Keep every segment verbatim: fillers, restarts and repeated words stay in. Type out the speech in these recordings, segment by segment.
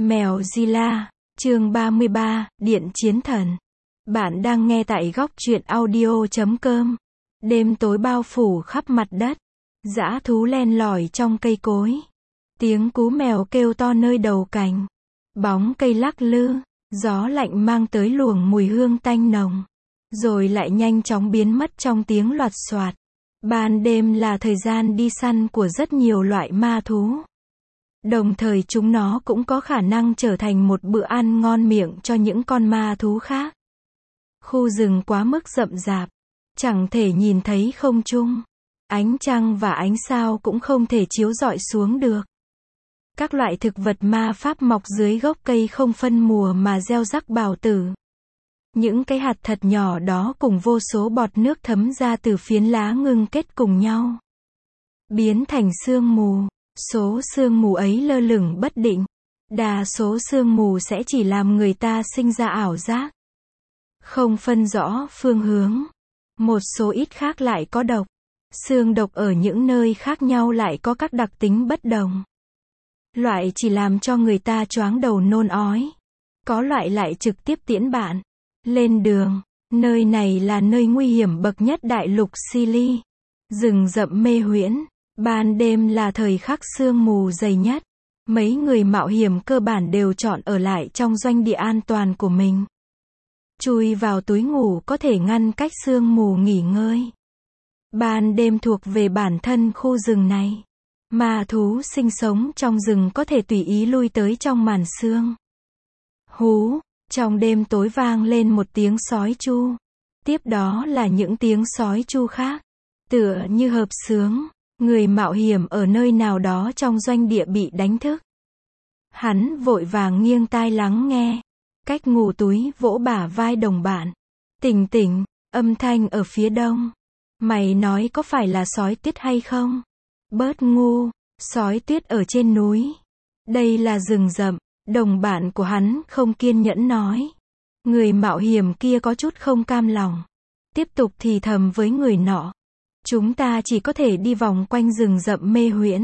Mèo Zilla, chương ba mươi ba, Điện Chiến Thần. Bạn đang nghe tại góc truyện audio chấm com. Đêm tối bao phủ khắp mặt đất. Dã thú len lỏi trong cây cối. Tiếng cú mèo kêu to nơi đầu cành. Bóng cây lắc lư. Gió lạnh mang tới luồng mùi hương tanh nồng. Rồi lại nhanh chóng biến mất trong tiếng loạt soạt. Ban đêm là thời gian đi săn của rất nhiều loại ma thú. Đồng thời chúng nó cũng có khả năng trở thành một bữa ăn ngon miệng cho những con ma thú khác. Khu rừng quá mức rậm rạp, chẳng thể nhìn thấy không trung. Ánh trăng và ánh sao cũng không thể chiếu rọi xuống được. Các loại thực vật ma pháp mọc dưới gốc cây không phân mùa mà gieo rắc bào tử. Những cái hạt thật nhỏ đó cùng vô số bọt nước thấm ra từ phiến lá ngưng kết cùng nhau, biến thành sương mù. Số sương mù ấy lơ lửng bất định. Đa số sương mù sẽ chỉ làm người ta sinh ra ảo giác, không phân rõ phương hướng. Một số ít khác lại có độc. Xương độc ở những nơi khác nhau lại có các đặc tính bất đồng. Loại chỉ làm cho người ta choáng đầu nôn ói. Có loại lại trực tiếp tiễn bạn lên đường. Nơi này là nơi nguy hiểm bậc nhất đại lục Silly. Rừng rậm mê huyễn. Ban đêm là thời khắc sương mù dày nhất. Mấy người mạo hiểm cơ bản đều chọn ở lại trong doanh địa an toàn của mình. Chui vào túi ngủ có thể ngăn cách sương mù nghỉ ngơi. Ban đêm thuộc về bản thân khu rừng này. Ma thú sinh sống trong rừng có thể tùy ý lui tới trong màn sương. Hú, trong đêm tối vang lên một tiếng sói chu. Tiếp đó là những tiếng sói chu khác. Tựa như hợp xướng. Người mạo hiểm ở nơi nào đó trong doanh địa bị đánh thức. Hắn vội vàng nghiêng tai lắng nghe. Cách ngủ túi vỗ bả vai đồng bạn. Tỉnh tỉnh, âm thanh ở phía đông. Mày nói có phải là sói tuyết hay không? Bớt ngu, sói tuyết ở trên núi. Đây là rừng rậm, đồng bạn của hắn không kiên nhẫn nói. Người mạo hiểm kia có chút không cam lòng. Tiếp tục thì thầm với người nọ. Chúng ta chỉ có thể đi vòng quanh rừng rậm mê huyễn.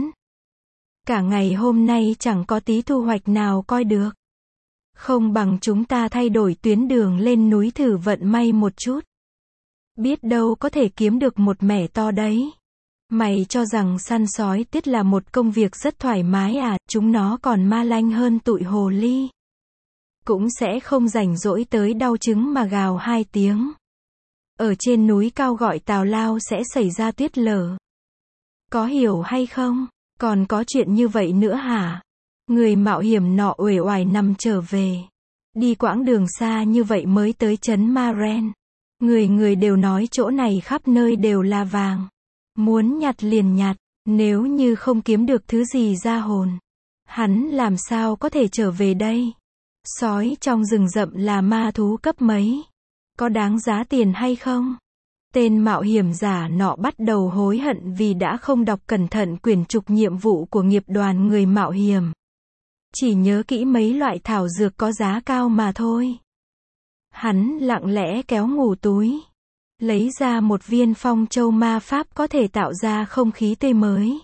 Cả ngày hôm nay chẳng có tí thu hoạch nào coi được. Không bằng chúng ta thay đổi tuyến đường lên núi thử vận may một chút. Biết đâu có thể kiếm được một mẻ to đấy. Mày cho rằng săn sói tuyết là một công việc rất thoải mái à, chúng nó còn ma lanh hơn tụi hồ ly. Cũng sẽ không rảnh rỗi tới đau trứng mà gào hai tiếng. Ở trên núi cao gọi tào lao sẽ xảy ra tuyết lở. Có hiểu hay không? Còn có chuyện như vậy nữa hả? Người mạo hiểm nọ uể oải nằm trở về. Đi quãng đường xa như vậy mới tới trấn Maren. Người người đều nói chỗ này khắp nơi đều là vàng. Muốn nhặt liền nhặt, nếu như không kiếm được thứ gì ra hồn. Hắn làm sao có thể trở về đây? Sói trong rừng rậm là ma thú cấp mấy? Có đáng giá tiền hay không? Tên mạo hiểm giả nọ bắt đầu hối hận vì đã không đọc cẩn thận quyển trục nhiệm vụ của nghiệp đoàn người mạo hiểm. Chỉ nhớ kỹ mấy loại thảo dược có giá cao mà thôi. Hắn lặng lẽ kéo ngủ túi. Lấy ra một viên phong châu ma pháp có thể tạo ra không khí tươi mới.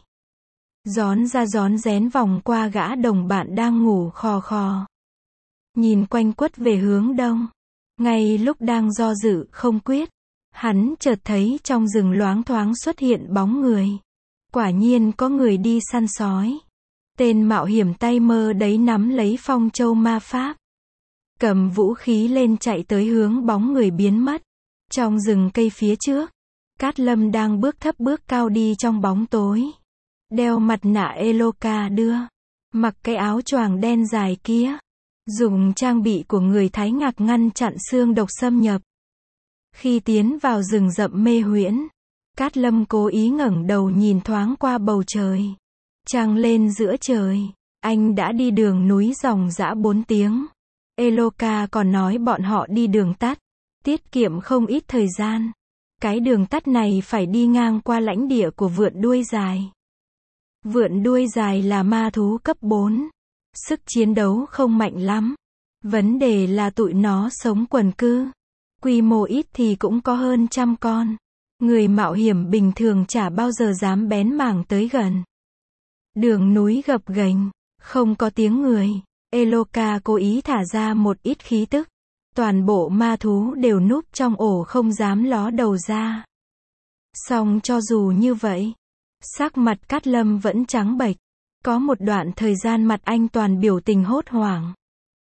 Rón ra rón rén vòng qua gã đồng bạn đang ngủ khò khò. Nhìn quanh quất về hướng đông. Ngay lúc đang do dự không quyết, hắn chợt thấy trong rừng loáng thoáng xuất hiện bóng người. Quả nhiên có người đi săn sói. Tên mạo hiểm tay mơ đấy nắm lấy phong châu ma pháp. Cầm vũ khí lên chạy tới hướng bóng người biến mất. Trong rừng cây phía trước, Cát Lâm đang bước thấp bước cao đi trong bóng tối. Đeo mặt nạ Eloka đưa. Mặc cái áo choàng đen dài kia. Dùng trang bị của người Thái Ngạc ngăn chặn xương độc xâm nhập. Khi tiến vào rừng rậm mê huyễn, Cát Lâm cố ý ngẩng đầu nhìn thoáng qua bầu trời. Trăng lên giữa trời. Anh đã đi đường núi dòng dã bốn tiếng. Eloka còn nói bọn họ đi đường tắt. Tiết kiệm không ít thời gian. Cái đường tắt này phải đi ngang qua lãnh địa của vượn đuôi dài. Vượn đuôi dài là ma thú cấp bốn. Sức chiến đấu không mạnh lắm. Vấn đề là tụi nó sống quần cư. Quy mô ít thì cũng có hơn trăm con. Người mạo hiểm bình thường chả bao giờ dám bén mảng tới gần. Đường núi gập ghềnh, không có tiếng người. Eloka cố ý thả ra một ít khí tức. Toàn bộ ma thú đều núp trong ổ không dám ló đầu ra. Song cho dù như vậy, sắc mặt Cát Lâm vẫn trắng bệch. Có một đoạn thời gian mặt anh toàn biểu tình hốt hoảng.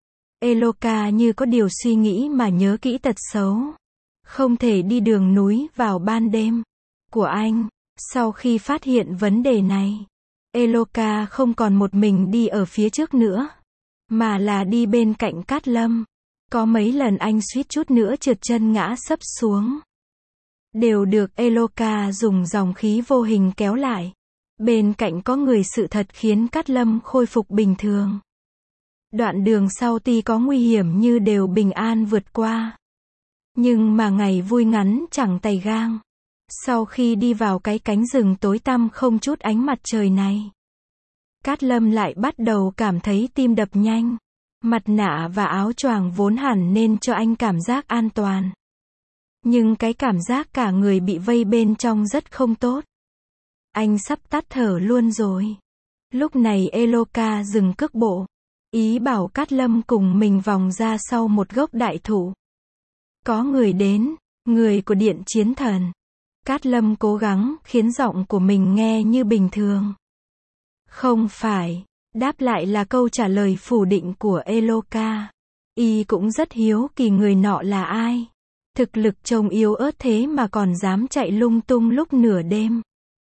Eloka như có điều suy nghĩ mà nhớ kỹ tật xấu. Không thể đi đường núi vào ban đêm của anh. Sau khi phát hiện vấn đề này, Eloka không còn một mình đi ở phía trước nữa, mà là đi bên cạnh Cát Lâm. Có mấy lần anh suýt chút nữa trượt chân ngã sấp xuống. Đều được Eloka dùng dòng khí vô hình kéo lại. Bên cạnh có người sự thật khiến Cát Lâm khôi phục bình thường. Đoạn đường sau tuy có nguy hiểm như đều bình an vượt qua. Nhưng mà ngày vui ngắn chẳng tày gang. Sau khi đi vào cái cánh rừng tối tăm không chút ánh mặt trời này, Cát Lâm lại bắt đầu cảm thấy tim đập nhanh. Mặt nạ và áo choàng vốn hẳn nên cho anh cảm giác an toàn. Nhưng cái cảm giác cả người bị vây bên trong rất không tốt. Anh sắp tắt thở luôn rồi. Lúc này Eloka dừng cước bộ. Ý bảo Cát Lâm cùng mình vòng ra sau một gốc đại thụ. Có người đến, người của Điện Chiến Thần. Cát Lâm cố gắng khiến giọng của mình nghe như bình thường. Không phải. Đáp lại là câu trả lời phủ định của Eloka. Y cũng rất hiếu kỳ người nọ là ai. Thực lực trông yếu ớt thế mà còn dám chạy lung tung lúc nửa đêm.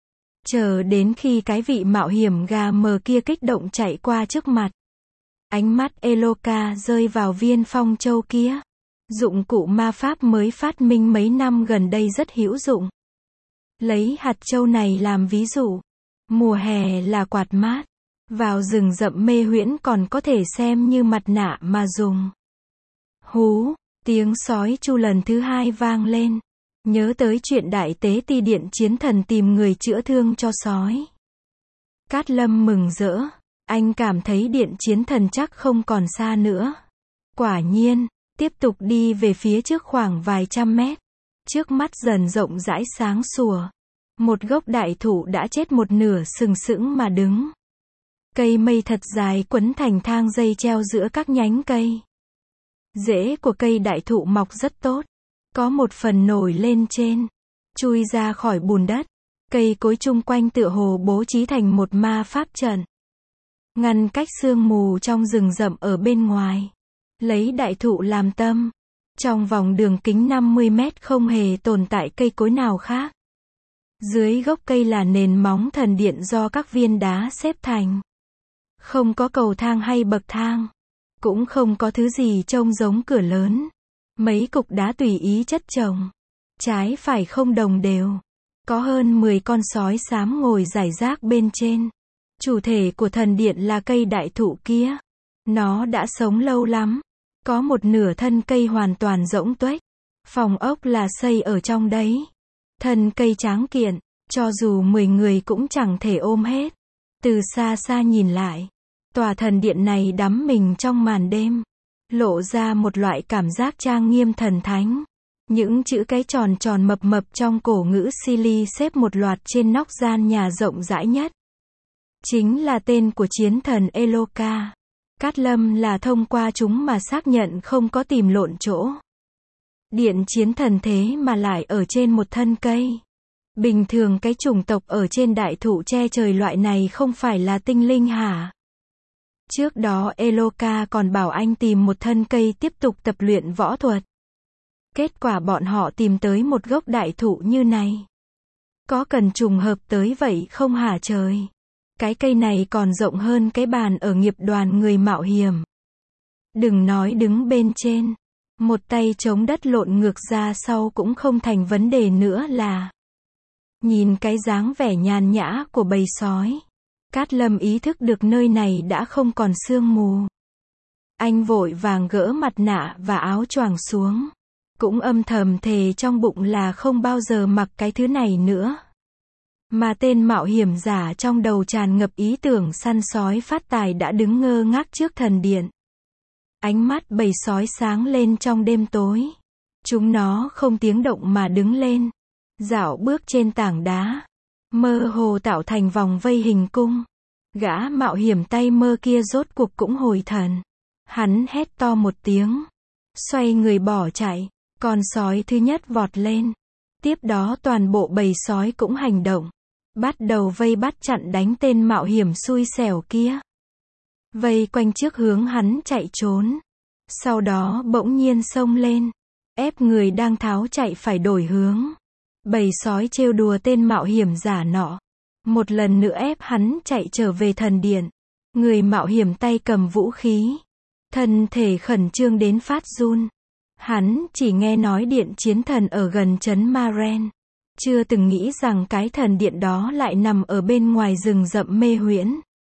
Chờ đến khi cái vị mạo hiểm gà mờ kia kích động chạy qua trước mặt. Ánh mắt Eloka rơi vào viên phong châu kia. Dụng cụ ma pháp mới phát minh mấy năm gần đây rất hữu dụng. Lấy hạt châu này làm ví dụ. Mùa hè là quạt mát. Vào rừng rậm mê huyễn còn có thể xem như mặt nạ mà dùng. Hú, tiếng sói chu lần thứ hai vang lên. Nhớ tới chuyện đại tế ti Điện Chiến Thần tìm người chữa thương cho sói. Cát Lâm mừng rỡ. Anh cảm thấy Điện Chiến Thần chắc không còn xa nữa. Quả nhiên, tiếp tục đi về phía trước khoảng vài trăm mét. Trước mắt dần rộng rãi sáng sủa. Một gốc đại thụ đã chết một nửa sừng sững mà đứng. Cây mây thật dài quấn thành thang dây treo giữa các nhánh cây. Rễ của cây đại thụ mọc rất tốt. Có một phần nổi lên trên, chui ra khỏi bùn đất. Cây cối chung quanh tựa hồ bố trí thành một ma pháp trận. Ngăn cách sương mù trong rừng rậm ở bên ngoài. Lấy đại thụ làm tâm. Trong vòng đường kính năm mươi mét không hề tồn tại cây cối nào khác. Dưới gốc cây là nền móng thần điện do các viên đá xếp thành. Không có cầu thang hay bậc thang. Cũng không có thứ gì trông giống cửa lớn. Mấy cục đá tùy ý chất chồng. Trái phải không đồng đều. Có hơn mười con sói xám ngồi rải rác bên trên. Chủ thể của thần điện là cây đại thụ kia. Nó đã sống lâu lắm. Có một nửa thân cây hoàn toàn rỗng tuếch. Phòng ốc là xây ở trong đấy. Thân cây tráng kiện, cho dù mười người cũng chẳng thể ôm hết. Từ xa xa nhìn lại, tòa thần điện này đắm mình trong màn đêm. Lộ ra một loại cảm giác trang nghiêm thần thánh. Những chữ cái tròn tròn mập mập trong cổ ngữ Sili xếp một loạt trên nóc gian nhà rộng rãi nhất. Chính là tên của chiến thần Eloka. Cát Lâm là thông qua chúng mà xác nhận không có tìm lộn chỗ. Điện chiến thần thế mà lại ở trên một thân cây. Bình thường cái chủng tộc ở trên đại thụ che trời loại này không phải là tinh linh hả? Trước đó Eloka còn bảo anh tìm một thân cây tiếp tục tập luyện võ thuật. Kết quả bọn họ tìm tới một gốc đại thụ như này. Có cần trùng hợp tới vậy không hả trời? Cái cây này còn rộng hơn cái bàn ở nghiệp đoàn người mạo hiểm. Đừng nói đứng bên trên. Một tay chống đất lộn ngược ra sau cũng không thành vấn đề nữa là. Nhìn cái dáng vẻ nhàn nhã của bầy sói. Cát Lâm ý thức được nơi này đã không còn sương mù. Anh vội vàng gỡ mặt nạ và áo choàng xuống. Cũng âm thầm thề trong bụng là không bao giờ mặc cái thứ này nữa. Mà tên mạo hiểm giả trong đầu tràn ngập ý tưởng săn sói phát tài đã đứng ngơ ngác trước thần điện. Ánh mắt bầy sói sáng lên trong đêm tối. Chúng nó không tiếng động mà đứng lên. Dạo bước trên tảng đá. Mơ hồ tạo thành vòng vây hình cung. Gã mạo hiểm tay mơ kia rốt cuộc cũng hồi thần. Hắn hét to một tiếng, xoay người bỏ chạy. Con sói thứ nhất vọt lên. Tiếp đó toàn bộ bầy sói cũng hành động. Bắt đầu vây bắt chặn đánh tên mạo hiểm xui xẻo kia. Vây quanh trước hướng hắn chạy trốn. Sau đó bỗng nhiên xông lên. Ép người đang tháo chạy phải đổi hướng. Bầy sói trêu đùa tên mạo hiểm giả nọ. Một lần nữa ép hắn chạy trở về thần điện. Người mạo hiểm tay cầm vũ khí. Thân thể khẩn trương đến phát run. Hắn chỉ nghe nói điện chiến thần ở gần trấn Maren. Chưa từng nghĩ rằng cái thần điện đó lại nằm ở bên ngoài rừng rậm mê huyễn.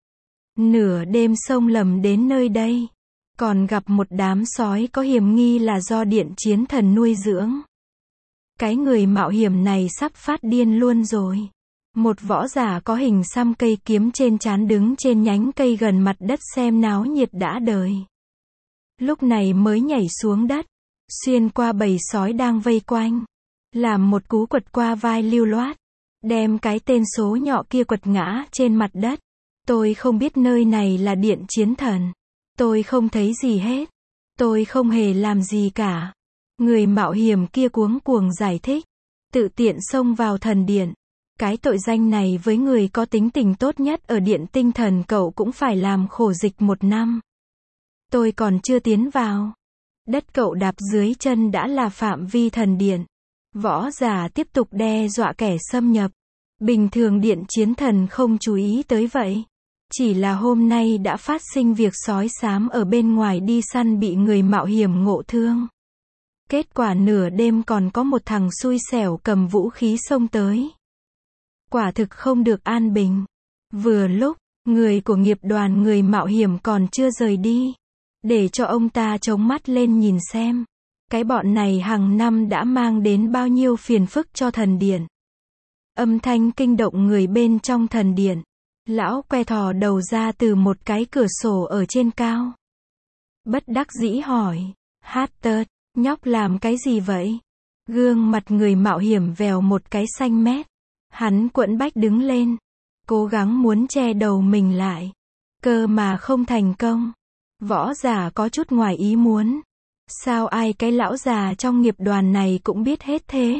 Nửa đêm xông lầm đến nơi đây. Còn gặp một đám sói có hiểm nghi là do điện chiến thần nuôi dưỡng. Cái người mạo hiểm này sắp phát điên luôn rồi. Một võ giả có hình xăm cây kiếm trên trán đứng trên nhánh cây gần mặt đất xem náo nhiệt đã đời. Lúc này mới nhảy xuống đất. Xuyên qua bầy sói đang vây quanh. Làm một cú quật qua vai lưu loát. Đem cái tên số nhọ kia quật ngã trên mặt đất. Tôi không biết nơi này là điện chiến thần. Tôi không thấy gì hết. Tôi không hề làm gì cả. Người mạo hiểm kia cuống cuồng giải thích. Tự tiện xông vào thần điện. Cái tội danh này với người có tính tình tốt nhất ở điện tinh thần cậu cũng phải làm khổ dịch một năm. Tôi còn chưa tiến vào. Đất cậu đạp dưới chân đã là phạm vi thần điện. Võ giả tiếp tục đe dọa kẻ xâm nhập. Bình thường điện chiến thần không chú ý tới vậy. Chỉ là hôm nay đã phát sinh việc sói xám ở bên ngoài đi săn bị người mạo hiểm ngộ thương. Kết quả nửa đêm còn có một thằng xui xẻo cầm vũ khí xông tới. Quả thực không được an bình. Vừa lúc, người của nghiệp đoàn người mạo hiểm còn chưa rời đi. Để cho ông ta chống mắt lên nhìn xem. Cái bọn này hàng năm đã mang đến bao nhiêu phiền phức cho thần điện. Âm thanh kinh động người bên trong thần điện. Lão que thò đầu ra từ một cái cửa sổ ở trên cao. Bất đắc dĩ hỏi. Hatter, nhóc làm cái gì vậy? Gương mặt người mạo hiểm vèo một cái xanh mét. Hắn quẫn bách đứng lên. Cố gắng muốn che đầu mình lại. Cơ mà không thành công. Võ giả có chút ngoài ý muốn. Sao ai cái lão già trong nghiệp đoàn này cũng biết hết thế?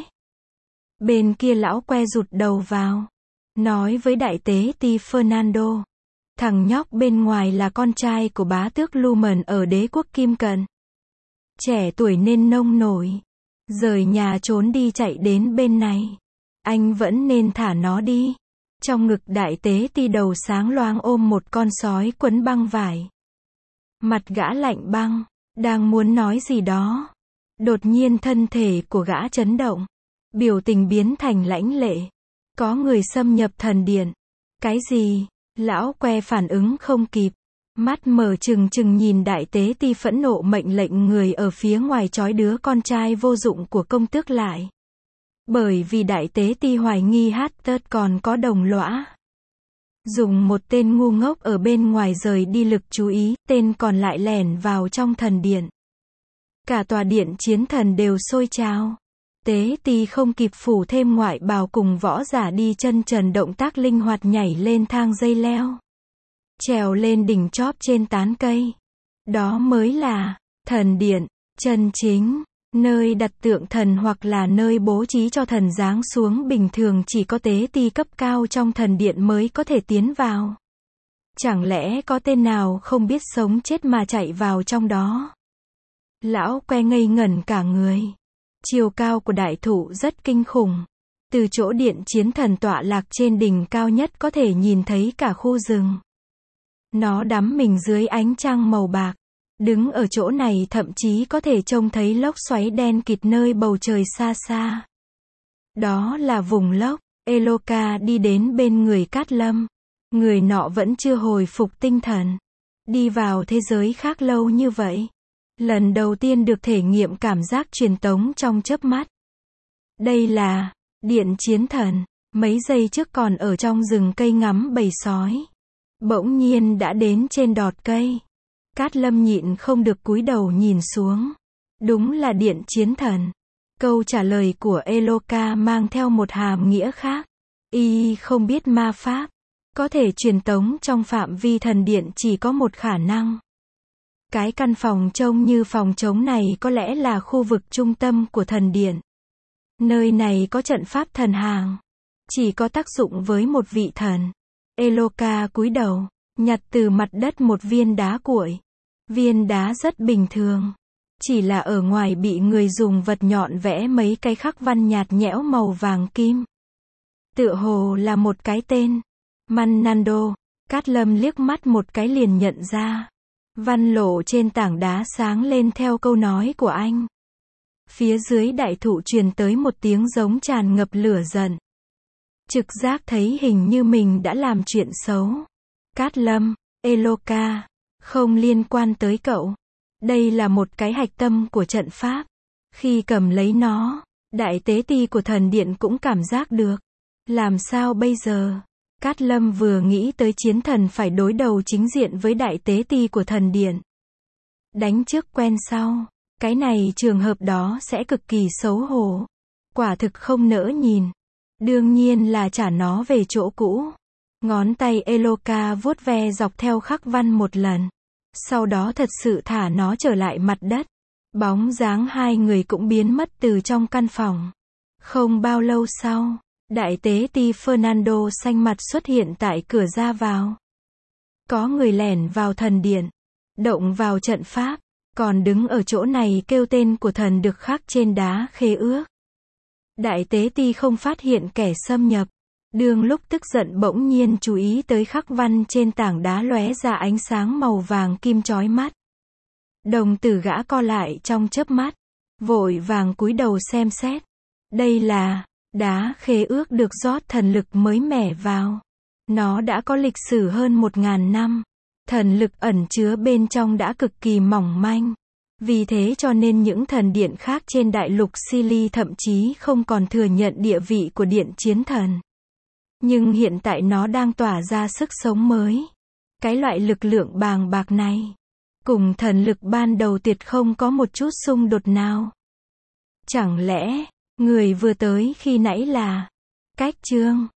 Bên kia lão que rụt đầu vào. Nói với đại tế ti Fernando. Thằng nhóc bên ngoài là con trai của bá tước Lumen ở đế quốc Kim Cận. Trẻ tuổi nên nông nổi. Rời nhà trốn đi chạy đến bên này. Anh vẫn nên thả nó đi. Trong ngực đại tế ti đầu sáng loáng ôm một con sói quấn băng vải. Mặt gã lạnh băng. Đang muốn nói gì đó. Đột nhiên thân thể của gã chấn động. Biểu tình biến thành lãnh lệ. Có người xâm nhập thần điện. Cái gì? Lão que phản ứng không kịp. Mắt mở trừng trừng nhìn đại tế ti phẫn nộ mệnh lệnh người ở phía ngoài trói đứa con trai vô dụng của công tước lại. Bởi vì đại tế ti hoài nghi Hatter còn có đồng lõa. Dùng một tên ngu ngốc ở bên ngoài rời đi lực chú ý, tên còn lại lẻn vào trong thần điện. Cả tòa điện chiến thần đều sôi trào. Tế ti không kịp phủ thêm ngoại bào cùng võ giả đi chân trần động tác linh hoạt nhảy lên thang dây leo. Trèo lên đỉnh chóp trên tán cây. Đó mới là thần điện, chân chính. Nơi đặt tượng thần hoặc là nơi bố trí cho thần giáng xuống bình thường chỉ có tế ti cấp cao trong thần điện mới có thể tiến vào. Chẳng lẽ có tên nào không biết sống chết mà chạy vào trong đó? Lão que ngây ngẩn cả người. Chiều cao của đại thụ rất kinh khủng. Từ chỗ điện chiến thần tọa lạc trên đỉnh cao nhất có thể nhìn thấy cả khu rừng. Nó đắm mình dưới ánh trăng màu bạc. Đứng ở chỗ này thậm chí có thể trông thấy lốc xoáy đen kịt nơi bầu trời xa xa. Đó là vùng lốc. Eloka đi đến bên người Cát Lâm. Người nọ vẫn chưa hồi phục tinh thần. Đi vào thế giới khác lâu như vậy. Lần đầu tiên được thể nghiệm cảm giác truyền tống trong chớp mắt. Đây là điện chiến thần. Mấy giây trước còn ở trong rừng cây ngắm bầy sói. Bỗng nhiên đã đến trên đọt cây. Cát Lâm nhịn không được cúi đầu nhìn xuống. Đúng là điện chiến thần. Câu trả lời của Eloka mang theo một hàm nghĩa khác. Y không biết ma pháp. Có thể truyền tống trong phạm vi thần điện chỉ có một khả năng. Cái căn phòng trông như phòng trống này có lẽ là khu vực trung tâm của thần điện. Nơi này có trận pháp thần hàng. Chỉ có tác dụng với một vị thần. Eloka cúi đầu, nhặt từ mặt đất một viên đá cuội. Viên đá rất bình thường. Chỉ là ở ngoài bị người dùng vật nhọn vẽ mấy cái khắc văn nhạt nhẽo màu vàng kim. Tựa hồ là một cái tên. Manando. Cát Lâm liếc mắt một cái liền nhận ra. Văn lộ trên tảng đá sáng lên theo câu nói của anh. Phía dưới đại thụ truyền tới một tiếng giống tràn ngập lửa giận. Trực giác thấy hình như mình đã làm chuyện xấu. Cát Lâm, Eloka, không liên quan tới cậu. Đây là một cái hạch tâm của trận pháp. Khi cầm lấy nó, đại tế ti của thần điện cũng cảm giác được. Làm sao bây giờ? Cát Lâm vừa nghĩ tới chiến thần phải đối đầu chính diện với đại tế ti của thần điện. Đánh trước quen sau. Cái này trường hợp đó sẽ cực kỳ xấu hổ. Quả thực không nỡ nhìn. Đương nhiên là trả nó về chỗ cũ. Ngón tay Eloka vuốt ve dọc theo khắc văn một lần. Sau đó thật sự thả nó trở lại mặt đất. Bóng dáng hai người cũng biến mất từ trong căn phòng. Không bao lâu sau, đại tế ti Fernando xanh mặt xuất hiện tại cửa ra vào. Có người lẻn vào thần điện, động vào trận pháp, còn đứng ở chỗ này kêu tên của thần được khắc trên đá khế ước. Đại tế ti không phát hiện kẻ xâm nhập. Đương lúc tức giận bỗng nhiên chú ý tới khắc văn trên tảng đá lóe ra ánh sáng màu vàng kim chói mắt. Đồng tử gã co lại trong chớp mắt, vội vàng cúi đầu xem xét. Đây là đá khế ước được rót thần lực mới mẻ vào. Nó đã có lịch sử hơn một ngàn năm. Thần lực ẩn chứa bên trong đã cực kỳ mỏng manh. Vì thế cho nên những thần điện khác trên đại lục Sili thậm chí không còn thừa nhận địa vị của điện chiến thần. Nhưng hiện tại nó đang tỏa ra sức sống mới. Cái loại lực lượng bàng bạc này, cùng thần lực ban đầu tuyệt không có một chút xung đột nào. Chẳng lẽ, người vừa tới khi nãy là Cách Trương?